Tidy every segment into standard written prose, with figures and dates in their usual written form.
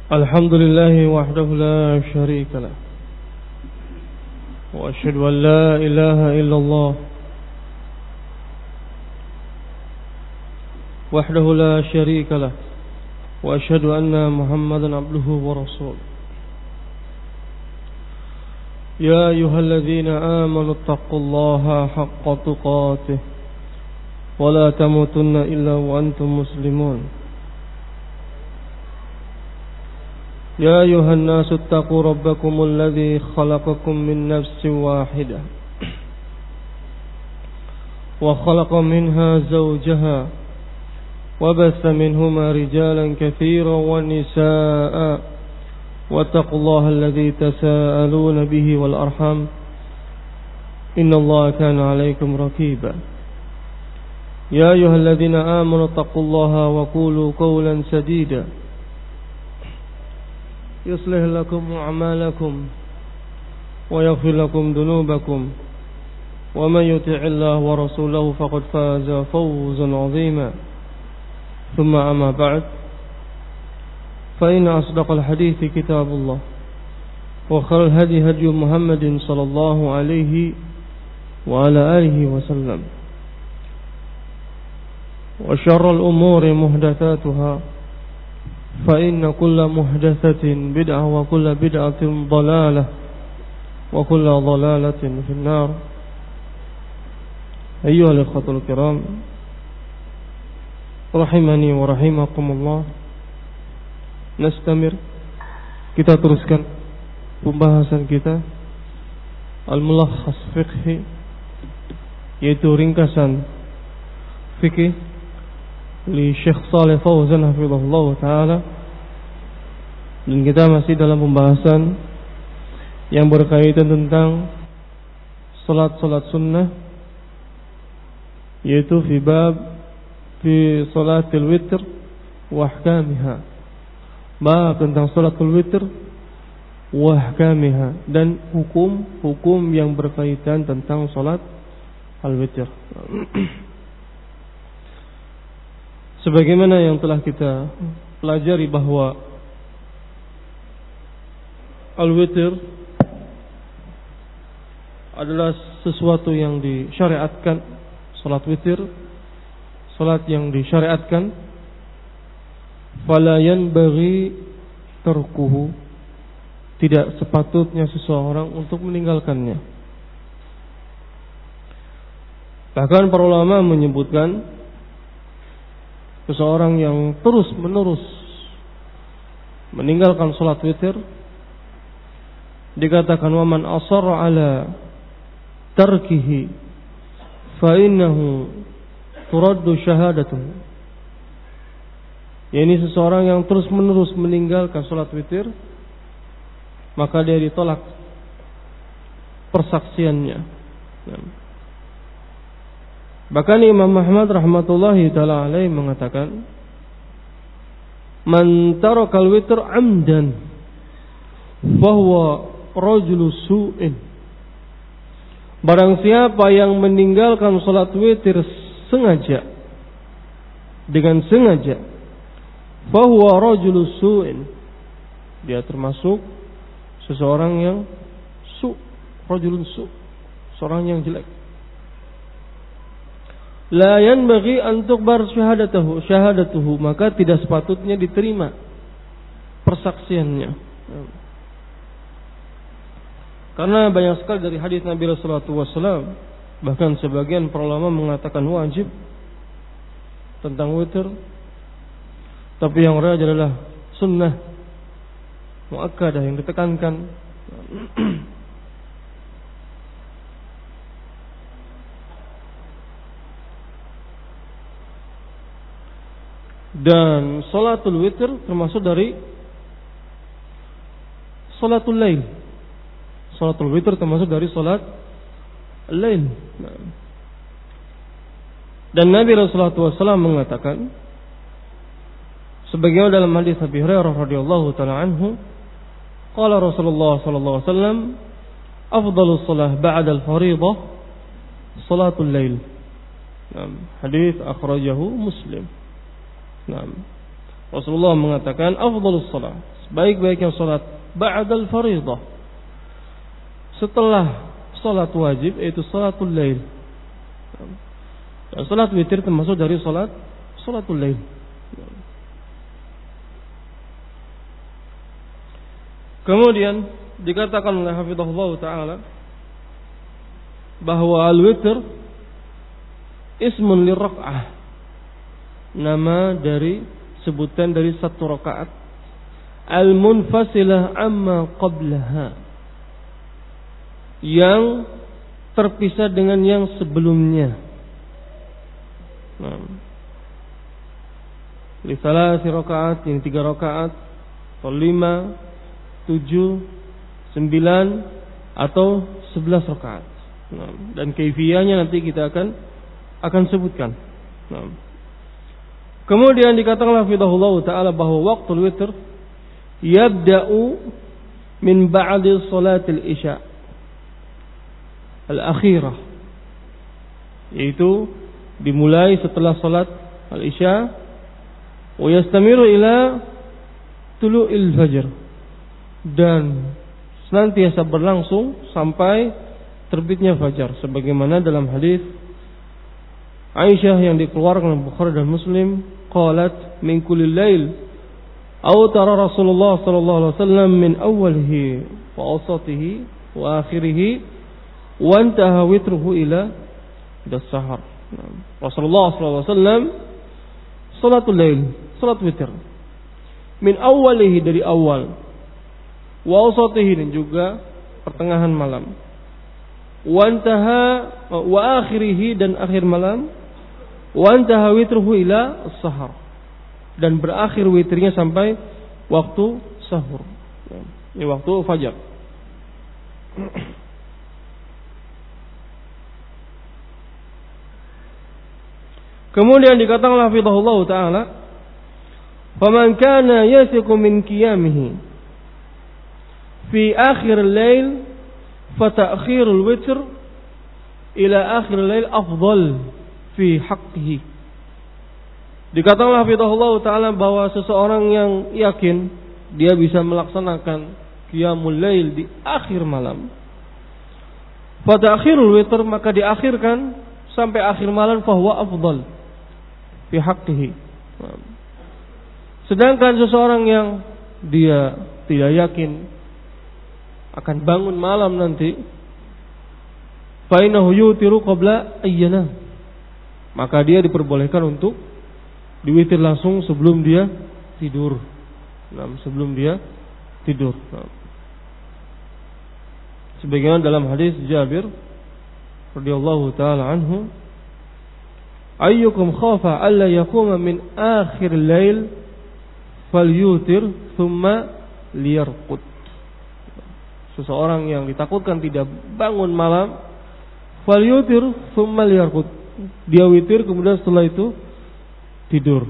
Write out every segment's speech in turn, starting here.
الحمد لله وحده لا شريك له وأشهد أن لا إله إلا الله وحده لا شريك له وأشهد أن محمدا عبده ورسوله يا أيها الذين آمنوا اتقوا الله حق تقاته ولا تموتن إلا وأنتم مسلمون يا أيها الناس اتقوا ربكم الذي خلقكم من نفس واحدة وخلق منها زوجها وبث منهما رجالا كثيرا ونساء واتقوا الله الذي تساءلون به والأرحام إن الله كان عليكم رقيبا يا أيها الذين آمنوا اتقوا الله وقولوا قولا سديدا يصلح لكم أعمالكم ويغفر لكم ذنوبكم ومن يطع الله ورسوله فقد فاز فوزا عظيما ثم أما بعد فإن أصدق الحديث كتاب الله وخير الهدي هدي محمد صلى الله عليه وعلى آله وسلم وشر الأمور محدثاتها فإن كل محدثة بدعة وكل بدعة ضلالة وكل ضلالة في النار. أيها الإخوة الكرام rahimani wa rahimakumullah. Nastamir, kita teruskan pembahasan kita Al-Mulakhas Fiqhi, yaitu ringkasan fikih li Syekh Shalih Fauzan hafizahullah ta'ala. Dan kita masih dalam pembahasan yang berkaitan tentang salat-salat sunnah, yaitu fi salatil witr wa ahkamiha. Bab tentang salatul witr wa ahkamiha, dan hukum-hukum yang berkaitan tentang salat al-witr. Sebagaimana yang telah kita pelajari bahwa al-witr adalah sesuatu yang disyariatkan, salat witr, salat yang disyariatkan, fala yanbaghi tarkuhu, tidak sepatutnya seseorang untuk meninggalkannya. Bahkan para ulama menyebutkan seseorang yang terus-menerus meninggalkan salat witir dikatakan wa man asarra ala tarkihi fa innahu turaddu syahadatuhu. Ini seseorang yang terus-menerus meninggalkan salat witir, maka dia ditolak persaksiannya. Bahkan Imam Ahmad rahmatullahi ta'ala alaih mengatakan, man tarakal witr amdan fahuwa rajulu su'in. Barang siapa yang meninggalkan salat witir sengaja, dengan sengaja, fahuwa rajulu su'in, dia termasuk seseorang yang rajulun seorang yang jelek. La yanbaghi an tuqbar syahadatuhu, maka tidak sepatutnya diterima persaksiannya. Karena banyak sekali dari hadis Nabi sallallahu alaihi wasallam, bahkan sebagian para ulama mengatakan wajib tentang witir, tapi yang rajih adalah sunnah muakkadah yang ditekankan. Dan salatul witir termasuk dari salatul lail. Salatul witir termasuk dari salat lail. Dan Nabi Rasulullah SAW mengatakan, sebagaimana dalam hadis Abi Hurairah radhiyallahu taala anhu, qala Rasulullah sallallahu alaihi wasallam, afdhalus shalah ba'da al-fariidah salatul lail. Hadis akhrajahu Muslim. Rasulullah mengatakan afdhalus shalah, Sebaik-baiknya salat ba'dal fardhah, setelah salat wajib, yaitu salatul lail. Dan salat witir termasuk dari salatul lail. Kemudian dikatakan oleh hafizahullah taala bahwa al-witr ismun lirraq'ah, nama dari sebutan dari satu rakaat, al-munfasilah amma qablaha, yang terpisah dengan yang sebelumnya. Li salasi rakaat, yang 3 rakaat, atau 5, 7, 9 atau 11 rakaat. Dan kaifiyahnya nanti kita akan sebutkan. Kemudian dikatakan hafizahullah taala bahwa waktu witr yabda'u min ba'di salatil isya al-akhirah, yaitu dimulai setelah salat al-isya, wa yastamiru ila tulu'il fajr, dan senantiasa berlangsung sampai terbitnya fajar, sebagaimana dalam hadis Aisyah yang dikeluarkan oleh Bukhari dan Muslim, qalat min kulli lail awtara Rasulullah sallallahu alaihi wasallam min awwalihi wa awsatihi wa akhirih wa intaha witruhu ila as-sahar. Rasulullah sallallahu alaihi wasallam salatul lail, salat witir, min awwalihi, dari awal, wa awsatihi, dan juga pertengahan malam, wa intaha wa akhirih, dan akhir malam, wa intaha witruhu ila as-sahar, dan berakhir witirnya sampai waktu sahur, ini waktu fajar. Kemudian dikatakan hafizahullah taala, faman kana yasiqu min qiyamihi fi akhir al-lail fa ta'khirul witr ila akhir al-lail afdal fi haqqihi. Dikatakan hafizahullah taala bahwa seseorang yang yakin dia bisa melaksanakan qiyamul lail di akhir malam, fa ta'khirul witr, maka diakhirkan sampai akhir malam, fa huwa afdal fi haqqihi. Sedangkan seseorang yang dia tidak yakin akan bangun malam nanti, fa innahu yutiru qabla ayyana, maka dia diperbolehkan untuk diwitir langsung sebelum dia tidur. Sebelum dia tidur. Sebagaimana dalam hadis Jabir radhiyallahu taala anhu, ayyukum khafa alla yaquma min akhir lail falyutir thumma liyarqud. Seseorang yang ditakutkan tidak bangun malam, falyutir thumma liyarqud, dia witir kemudian setelah itu tidur.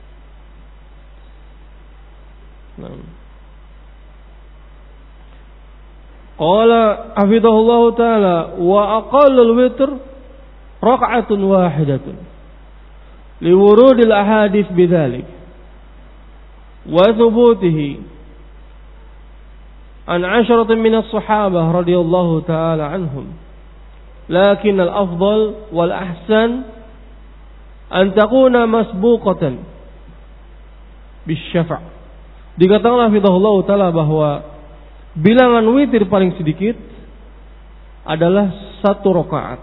Qala hafizahullah taala wa aqallul witr raka'atun wahidatun liwurudil ahadits bidzalik wa thubutihi an 'asharatin min as-sahabah radhiyallahu ta'ala anhum, lakin al-afdal wal ahsan an takuna masbuqatan bisyafa'. Dikatakan hafizahullah ta'ala bahwa bilangan witir paling sedikit adalah 1 rakaat.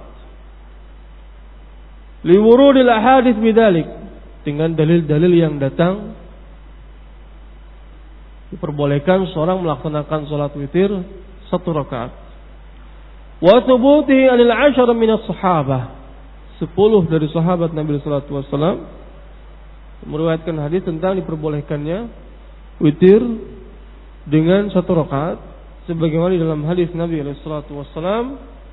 Liwurudil ahadits bidzalik, dengan dalil-dalil yang datang diperbolehkan seorang melaksanakan salat witir 1 rakaat. Wa thubutihi anil 'ashar min as-sahabah, 10 dari sahabat Nabi sallallahu alaihi wasallam meriwayatkan hadis tentang diperbolehkannya witir dengan 1 rakaat, sebagaimana di dalam hadis Nabi sallallahu alaihi wasallam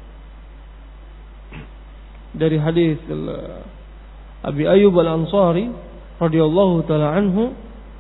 dari hadis Abi Ayyub al-Ansari radhiyallahu taala anhu,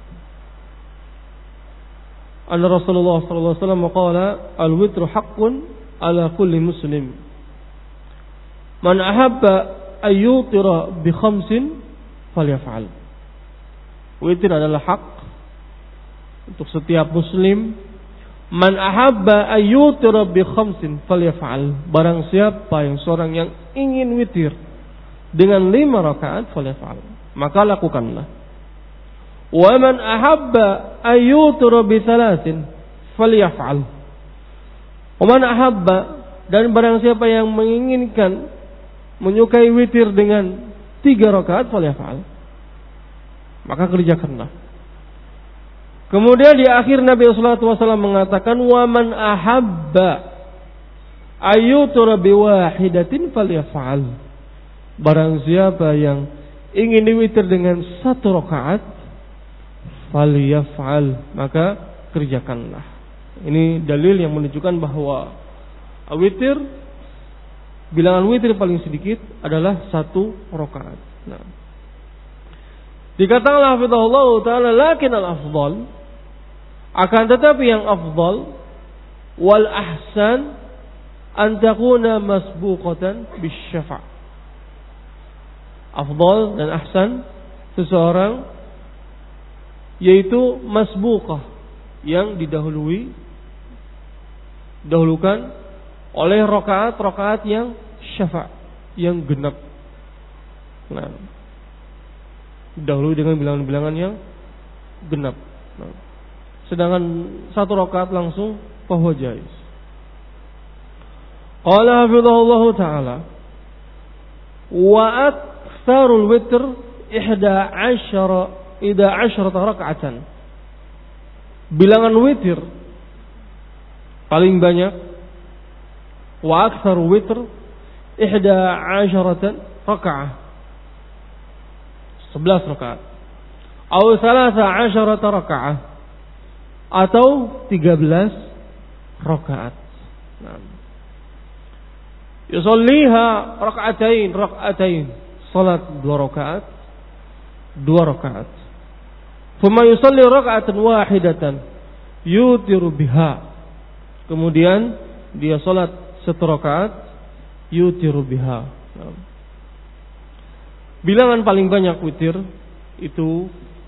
anna Rasulullah sallallahu alaihi wasallam qala al-witru haqqun ala kulli muslim man ahabba an yutira bi 5 falyaf'al. Witir adalah hak untuk setiap muslim, man ahabba ayyutira bi khamsin falyaf'al. Barang siapa yang seorang yang ingin witir dengan 5 rakaat falyaf'al, maka lakukanlah. Wa man ahabba ayyutira bi thalathin falyaf'al. Wa man ahabba, dan barang siapa yang menginginkan menyukai witir dengan 3 rakaat falyaf'al, maka kerjakanlah. Kemudian di akhir Nabi sallallahu alaihi wasallam mengatakan, wa man ahabba ayyutura bi wahidatin falyaf'al. Barang siapa yang ingin diwitir dengan 1 rakaat falyaf'al, maka kerjakanlah. Ini dalil yang menunjukkan bahwa witir, bilangan witir paling sedikit adalah 1 rakaat. Nah, dikatakan hafizahullah taala, lakin al-afdal, akan tetapi yang afdal, wal ahsan an takuna masbuqatan bisyafa'. Afdal dan ahsan seseorang yaitu masbuqah, yang didahulukan oleh rakaat-rakaat yang syafa', yang genap. Nah, dahulu dengan bilangan-bilangan yang genap. Nah, sedangkan 1 rakaat langsung fahuwa jaiz. Qala hafizahullah taala, wa aktsarul witr 11 raka'atan. Bilangan witir paling banyak, wa aktsarul witr 11 raka'ah, 11 rakaat. Atau 13 raka'ah, atau 13 rakaat. Nah, yusalliha raka'atain, salat 2 rakaat, 2 rakaat. Thumma yusalli raka'atan wahidatan yutiru biha. Kemudian dia salat 1 rakaat, yutiru biha. Nah, bilangan paling banyak witir itu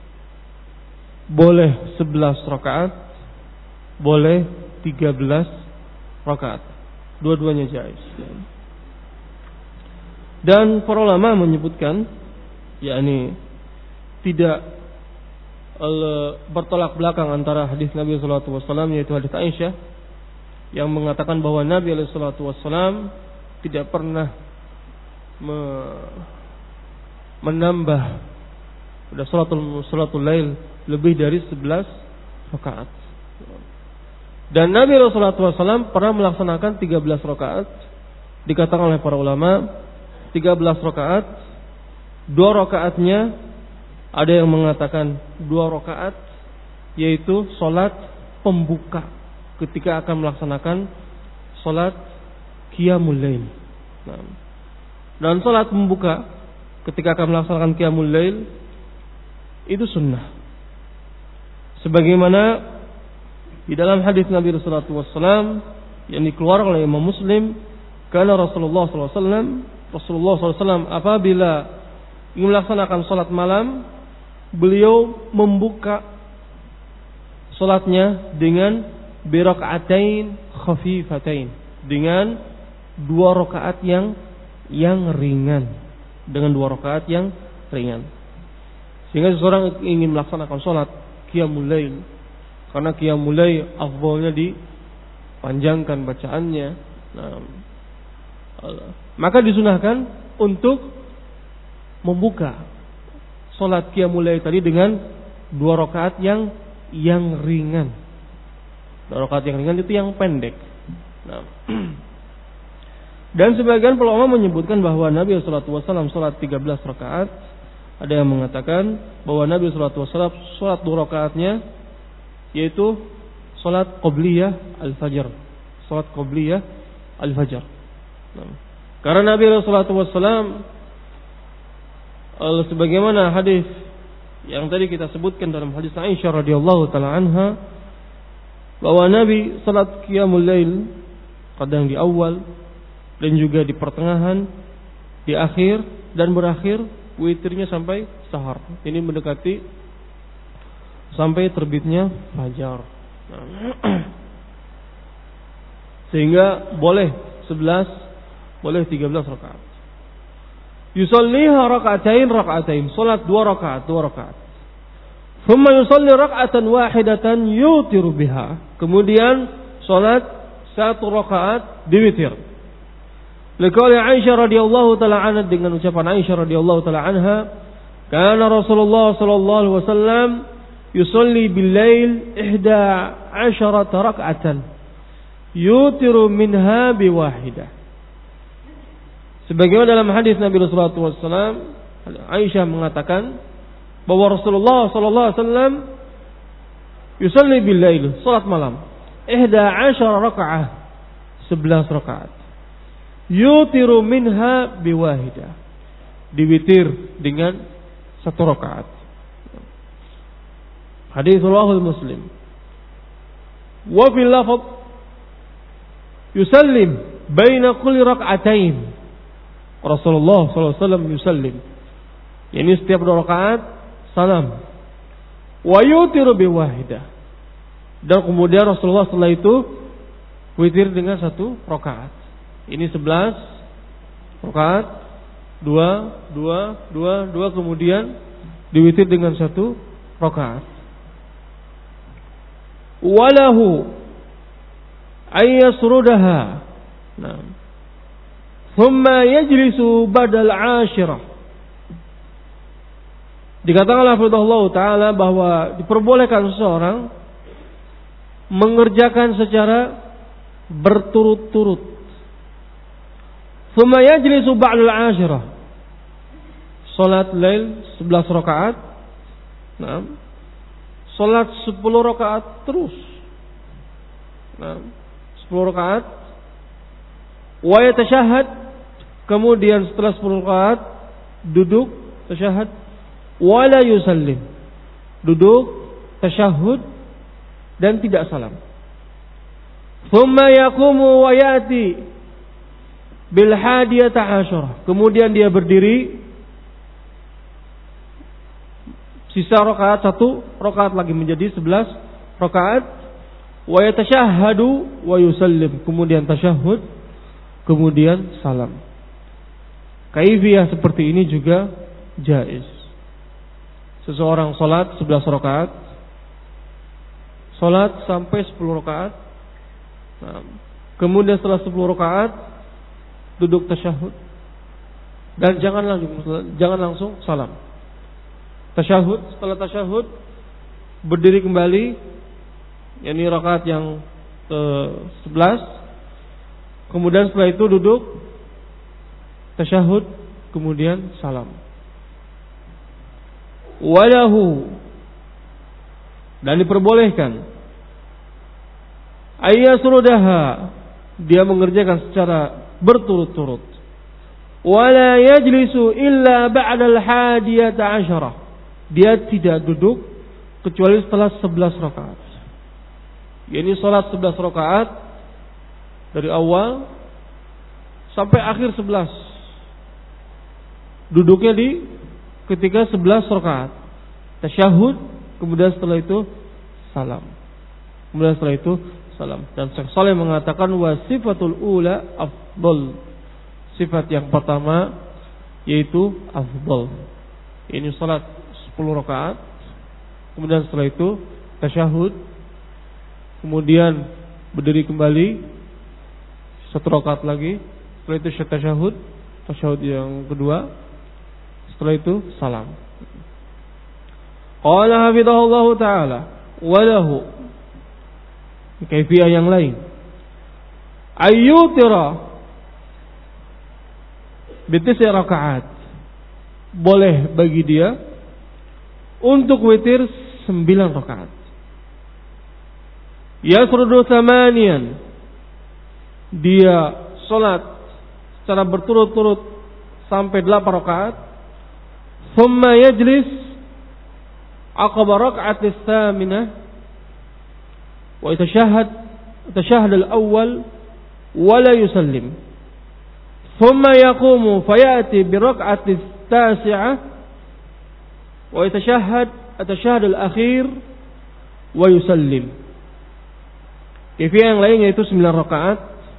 boleh 11 rakaat, boleh 13 rakaat. Dua-duanya jaiz. Dan para ulama menyebutkan, yakni tidak bertolak belakang antara hadis Nabi sallallahu alaihi wasallam, yaitu hadis Aisyah yang mengatakan bahwa Nabi sallallahu alaihi wasallam tidak pernah menambah pada salatul lail lebih dari 11 rakaat. Dan Nabi sallallahu alaihi wasallam pernah melaksanakan 13 rakaat. Dikatakan oleh para ulama 13 rakaat, 2 rakaatnya ada yang mengatakan 2 rakaat yaitu salat pembuka ketika akan melaksanakan salat qiyamul lail. Nah, dan salat pembuka ketika akan melaksanakan qiyamul lail itu sunnah. Sebagaimana di dalam hadis Nabi sallallahu alaihi wasallam yang dikeluarkan oleh Imam Muslim, karena Rasulullah sallallahu alaihi wasallam apabila ingin melaksanakan salat malam, beliau membuka salatnya dengan biraka'atain khafifatain, dengan 2 rakaat yang ringan, dengan 2 rakaat yang ringan. Sehingga seseorang ingin melaksanakan salat qiyamul lail, karena qiyamul lail afdhalnya dipanjangkan bacaannya. Nah, maka disunahkan untuk membuka salat qiyamul lail tadi dengan 2 rakaat yang ringan. 2 rakaat yang ringan itu yang pendek. Nah, dan sebagian ulama menyebutkan bahwa Nabi sallallahu alaihi wasallam salat 13 rakaat. Ada yang mengatakan bahwa Nabi sallallahu alaihi wasallam salat 2 rakaatnya yaitu salat qabliyah al-fajr. Salat qabliyah al-fajr. Nah, karena Nabi sallallahu alaihi wasallam sebagaimana hadis yang tadi kita sebutkan dalam hadis Aisyah radhiyallahu taala anha, bahwa Nabi salat qiyamul lail kadang di awal dan juga di pertengahan, di akhir dan berakhir witirnya sampai sahar. Ini mendekati sampai terbitnya fajar. Sehingga boleh 11, boleh 13 rakaat. Yusalliha raka'atain, salat 2 rakaat. Thumma yusalli raka'atan wahidatan yutiru biha. Kemudian salat 1 rakaat diwitir. Liqauli Aisyah radhiyallahu taala anha, dengan ucapan Aisyah radhiyallahu taala anha, kana Rasulullah sallallahu alaihi wasallam yusalli bil-lail 11 raka'atan yutiru minha biwahidah. Sebagaimana dalam hadis Nabi sallallahu alaihi wasallam, Aisyah mengatakan bahwa Rasulullah sallallahu alaihi wasallam yusalli bil-lail, salat malam, 11 raka'ah, 11 rakaat. Yutiru minha biwahidah, diwitir dengan 1 rakaat. Hadis riwayat Muslim. Wa fil lafz yusallim baina kulli rak'atain. Rasulullah SAW yusallim, yani setiap 2 rakaat salam. Wa yutiru biwahidah, dan kemudian Rasulullah setelah itu witir dengan 1 rakaat. Ini 11 rakaat, 2, kemudian diwitir dengan 1 rakaat. Walahu ayyasrudaha. Nah, thumma yajlisu badal 'ashirah. Dikatakan oleh Allah Ta'ala bahwa diperbolehkan seseorang mengerjakan secara berturut-turut. Thumma yajlisu ba'dal 'ashirah. Salat lail 11 rakaat. Nah, salat 10 rakaat terus. Nah, 10 rakaat. Wa yatashahhad, kemudian setelah 10 rakaat duduk tasyahhud, wa la yusallim, duduk tasyahhud dan tidak salam. Thumma yaqumu wa yati bil hadiyata asyarah, kemudian dia berdiri, sisa rakaat 1 rakaat lagi menjadi 11 rakaat. Wa yatashahhadu wa yusallim, kemudian tasyahhud, kemudian salam. Kaifiyah seperti ini juga jaiz. Seseorang salat 11 rakaat, salat sampai 10 rakaat. Nah, kemudian setelah 10 rakaat duduk tasyahud, dan jangan langsung salam. Tasyahud, setelah tasyahud berdiri kembali, yakni rakaat yang ke-11. Kemudian setelah itu duduk tasyahud, kemudian salam. Walahu, dan diperbolehkan ayyasrudaha, dia mengerjakan secara berturut-turut. Wala yajlisu illa ba'dal hadiyata asyarah, dia tidak duduk kecuali setelah 11 rakaat. Ini salat 11 rakaat dari awal sampai akhir 11. Duduknya di ketika 11 rakaat. Tasyahud, kemudian setelah itu salam. Kemudian setelah itu salam. Dan Syekh Shalih mengatakan wasifatul ula afdal. Sifat yang pertama yaitu afdal. Ini salat 10 rakaat. Kemudian setelah itu tasyahud, kemudian berdiri kembali 1 rakaat lagi, setelah itu tasyahud yang kedua, setelah itu salam. Qala hafidhahullahu ta'ala walahu, kaifiyah yang lain, ayyutira bitis'i rakaat, boleh bagi dia untuk witir 9 rakaat. Yasrudu thamanian, dia salat secara berturut-turut sampai 8 rakaat. Thumma yajlis aqaba raka'atis tsaminah wa yatashahhad al-awwal wa la yusallim. Thumma yaqumu fayati bi raka'atis tasi'ah wa yatashahhad al-akhir wa yusallim. Kaifiyah yang lain yaitu 9 rakaat.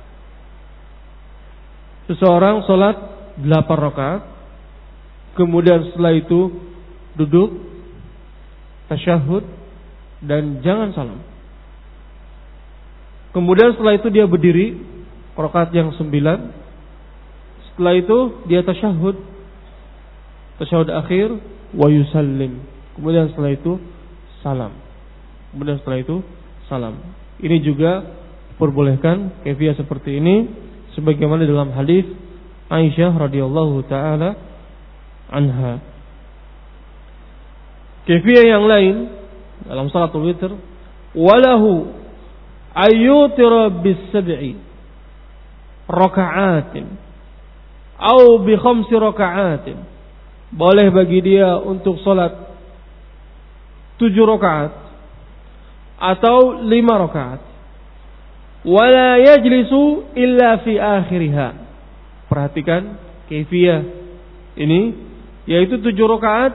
Seseorang salat 8 rakaat, kemudian setelah itu duduk, tasyahud, dan jangan salam. Kemudian setelah itu dia berdiri, rakaat yang 9. Setelah itu dia tasyahud akhir, wa yusallim. Kemudian setelah itu salam. Ini juga perbolehkan kaifiyah seperti ini, sebagaimana dalam hadis Aisyah radhiyallahu taala anha. Kaifiyah yang lain dalam salatul witr, walahu ayyutira bis-sab'i raka'atin atau bi 5 raka'atin. Boleh bagi dia untuk salat 7 rakaat atau 5 rakaat. Wala yajlisu illa fi akhiriha. Perhatikan kaifiyah ini, yaitu 7 rakaat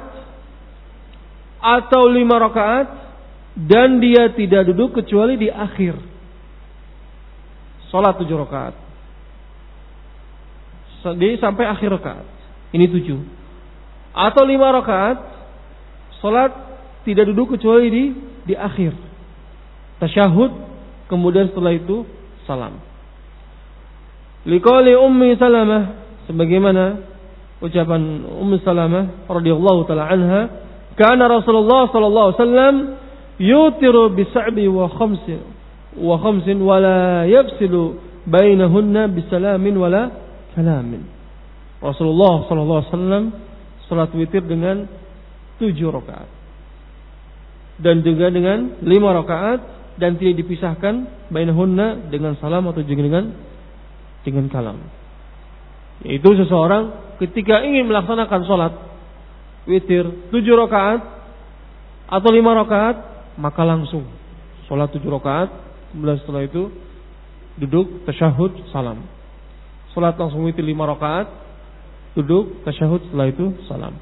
atau 5 rakaat, dan dia tidak duduk kecuali di akhir salat 7 rakaat sampai akhir rakaat. Ini 7. Atau 5 rakaat salat tidak duduk kecuali di akhir tasyahud, kemudian setelah itu salam. Liqauli Ummi Salamah, sebagaimana ucapan Ummi Salamah radhiyallahu taala anha, kana Rasulullah sallallahu alaihi wasallam yutiru bi-7 wa 5 wa la yafsilu bainahunna bisalamin wala kalamin. Rasulullah sallallahu alaihi wasallam salat witir dengan 7 rakaat dan juga dengan 5 rakaat, dan tidak dipisahkan bainahunna dengan salam atau juga dengan kalam. Yaitu seseorang ketika ingin melaksanakan salat witir 7 rakaat atau 5 rakaat, maka langsung salat 7 rakaat, kemudian setelah itu duduk, tasyahud, salam. Salat langsung witir 5 rakaat, duduk, tasyahud, setelah itu salam.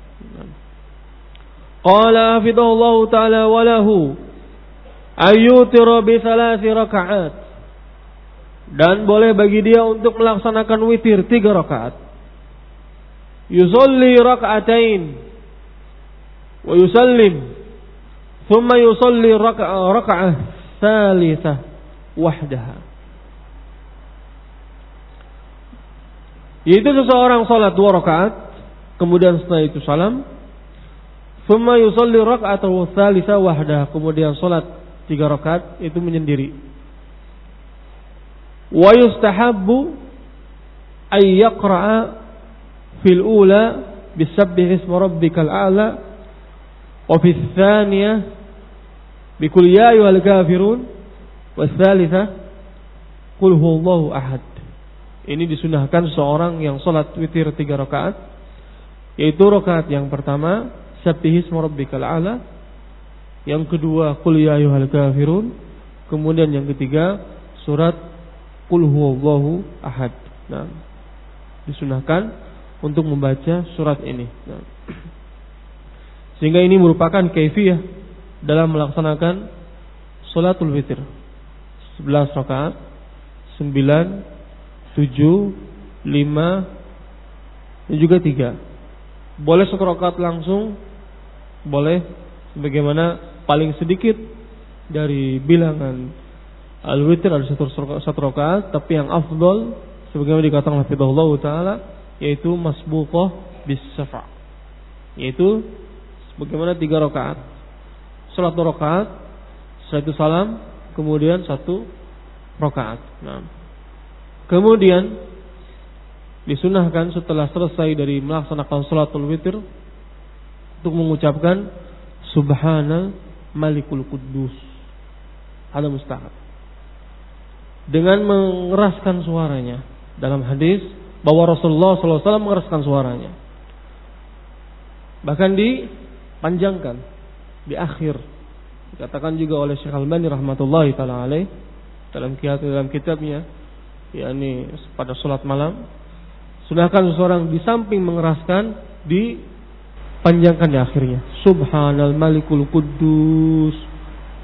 Qala hafidhahullahu ta'ala walahu ayyutira bi 3 rakaat. Dan boleh bagi dia untuk melaksanakan witir 3 rakaat. Yusalli raka'atain wa yusallim, thumma yusalli raka'ah tsalitsah wahdaha. Yaitu seseorang salat 2 rakaat, kemudian setelah itu salam, thumma yusalli raka'atan tsalitsah wahdaha, kemudian salat 3 rakaat itu menyendiri. Wa yustahabbu ay yaqra'a fil ula bisabbih isma rabbikal a'la wa fil tsaniyah bikul ya ayyuhal kafirun wa tsalitsah qul huwallahu ahad. Ini disunahkan seorang yang salat witir 3 rakaat, yaitu rakaat yang pertama sabbih isma rabbikal a'la, yang kedua qul ya ayyuhal kafirun, kemudian yang ketiga surat qul huwallahu ahad. Nah, disunahkan untuk membaca surat ini. Nah, sehingga ini merupakan kaifiyah dalam melaksanakan salatul witir. 11 rakaat, 9, 7, 5 dan juga 3. Boleh 1 rakaat langsung, boleh sebagaimana paling sedikit dari bilangan al-witir ada 1 rakaat, tapi yang afdal sebagaimana dikatakan hafizahullah taala yaitu masbuqah bis syafa', yaitu sebagaimana 3 rakaat, salat 2 rakaat, setelah itu salam, kemudian 1 rakaat. Nah, kemudian disunahkan setelah selesai dari melaksanakan salatul witir untuk mengucapkan subhana malikul quddus. Ada mustahab dengan mengeraskan suaranya. Dalam hadis bahwa Rasulullah SAW mengeraskan suaranya, bahkan dipanjangkan di akhir. Dikatakan juga oleh Syekh Al-Albani rahmatullahi taala alaih dalam kitabnya, yakni pada salat malam, sunahkan seseorang di samping mengeraskan, dipanjangkan di akhirnya. Subhanal malikul quddus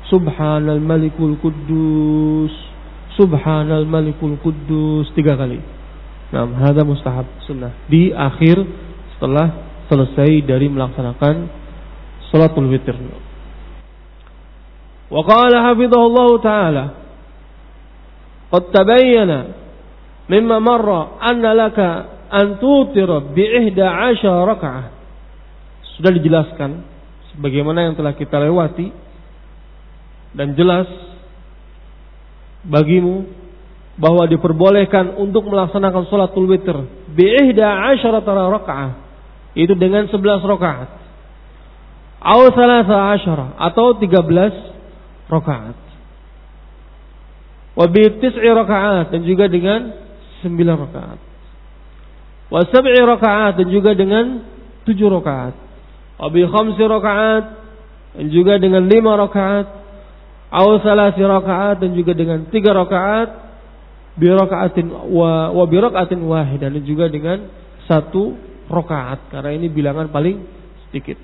Subhanal Malikul Quddus, Subhanal Malikul Quddus 3 kali. Nah, hada mustahab sunnah di akhir setelah selesai dari melaksanakan salatul witir. Wa qala hafizahullah ta'ala, qad tabayyana mimma marra anna laka an tutira bi 11 raka'ah. Sudah dijelaskan sebagaimana yang telah kita lewati dan jelas bagimu bahwa diperbolehkan untuk melaksanakan salatul witir bi 11 raka'ah, itu dengan 11 rakaat. Aw 13 atau 13 rakaat. Wa bi 9 rakaat dan juga dengan 9 rakaat. Wa 7 rakaat dan juga dengan 7 rakaat. Wa bi 5 rakaat dan juga dengan 5 rakaat. Aw 3 rakaat dan juga dengan 3 rakaat. Bi rakaatin wa bi rakaatin wahidah dan juga dengan 1 rakaat, karena ini bilangan paling sedikit.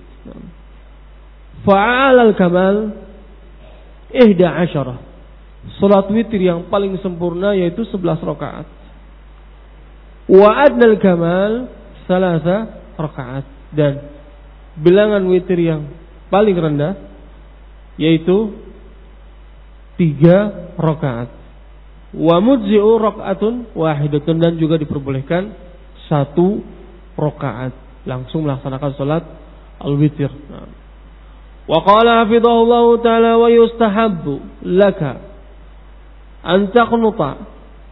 Fa'alal kamal 11. Salat witir yang paling sempurna yaitu 11 rakaat. Wa adnal kamal 3 rakaat, dan bilangan witir yang paling rendah yaitu 3 rakaat. Wa mujzi'u rak'atun wahidatun, dan juga diperbolehkan 1 rakaat langsung melaksanakan salat al-witir. Wa qala hafizahullahu ta'ala wa yustahabbu laka an taqnuta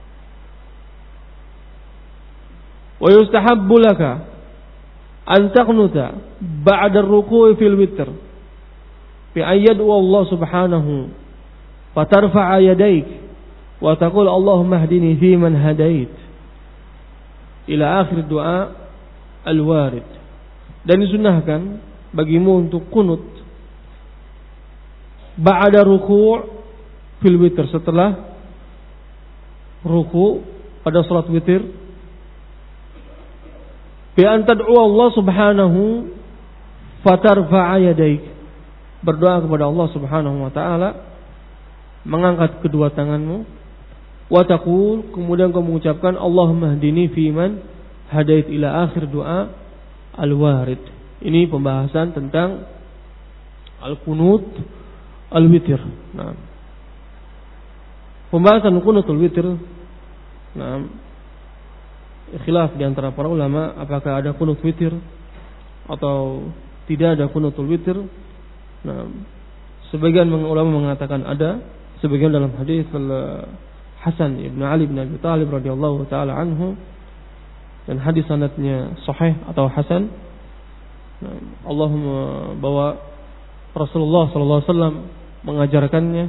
wa yustahabbu laka an taqnuta ba'da ar-ruku'i fil witr bi ayyadu Allah subhanahu fa tarfa'a yadayk wa taqul Allahumma hdini fi man hadait ila akhir doa al-warid. Dan disunnahkan bagimu untuk kunut ba'da ruku' fil witr, setelah ruku' pada salat witir, bi an tad'u Allah subhanahu fatarfa'a yadaik, berdoa kepada Allah subhanahu wa ta'ala, mengangkat kedua tanganmu, wa taqul, kemudian kau mengucapkan Allahumma hdini fi man hadait ila akhir doa al-warid. Ini pembahasan tentang al-qunut al-witir. Nah, pembahasan qunut al-witir, nah, khilaf di antara para ulama apakah ada qunut witir atau tidak ada qunutul witir. Nah, sebagian ulama mengatakan ada, sebagian dalam hadis Hasan ibn Ali bin Abi Thalib radhiyallahu taala anhu, dan hadis sanadnya sahih atau hasan. Allahumma, bahwa Rasulullah sallallahu alaihi wasallam mengajarkannya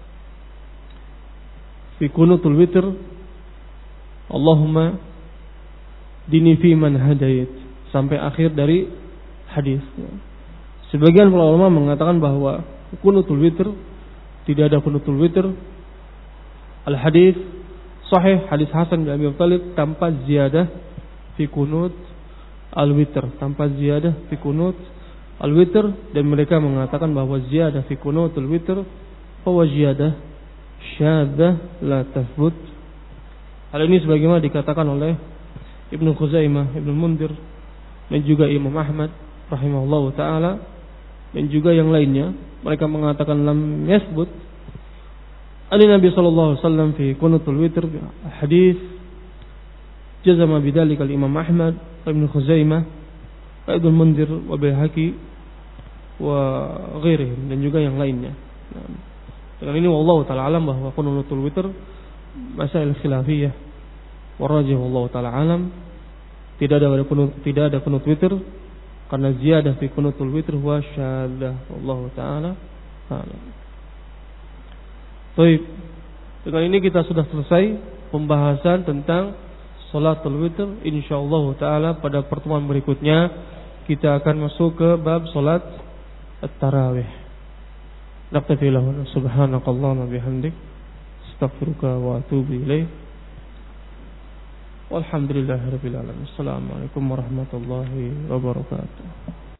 fi qunutul witr, Allahumma dini fi man hadait, sampai akhir dari hadis. Sebagian ulama mengatakan bahwa qunutul witr tidak ada qunutul witr. Al-hadis sahih, hadis Hasan bin Abi Thalib tanpa ziyadah fi qunut al-witr, tanpa ziyadah fi qunut al-witr, dan mereka mengatakan bahwa ziyadah fi qunut al-witr huwa ziyadah syadzah la tathbut. Hal ini sebagaimana dikatakan oleh Ibnu Khuzaimah, Ibnu Mundir, dan juga Imam Ahmad rahimahullahu taala, dan juga yang lainnya. Mereka mengatakan lam yasbut Ali Nabi sallallahu alaihi wasallam fi qunutul witr hadis jazama bidzalika al-Imam Ahmad wa Ibnu Khuzaimah wa Ibnu Mundir wa Baihaqi wa ghairihim, dan juga yang lainnya. Dengan ini wallahu taala alam bahwa qunutul witr masail khilafiyah, wa rajih wallahu taala alam tidak ada qunut witr, karena ziyadah fi qunutul witr huwa syadzah, wallahu taala alam. Baik, dengan ini kita sudah selesai pembahasan tentang salatul witr. Insyaallah taala pada pertemuan berikutnya kita akan masuk ke bab salat at-tarawih. Naqtafi lahu subhanakallahumma bihamdik astaghfiruka wa atubu ilaik. Walhamdulillahirabbil alamin. Assalamualaikum warahmatullahi wabarakatuh.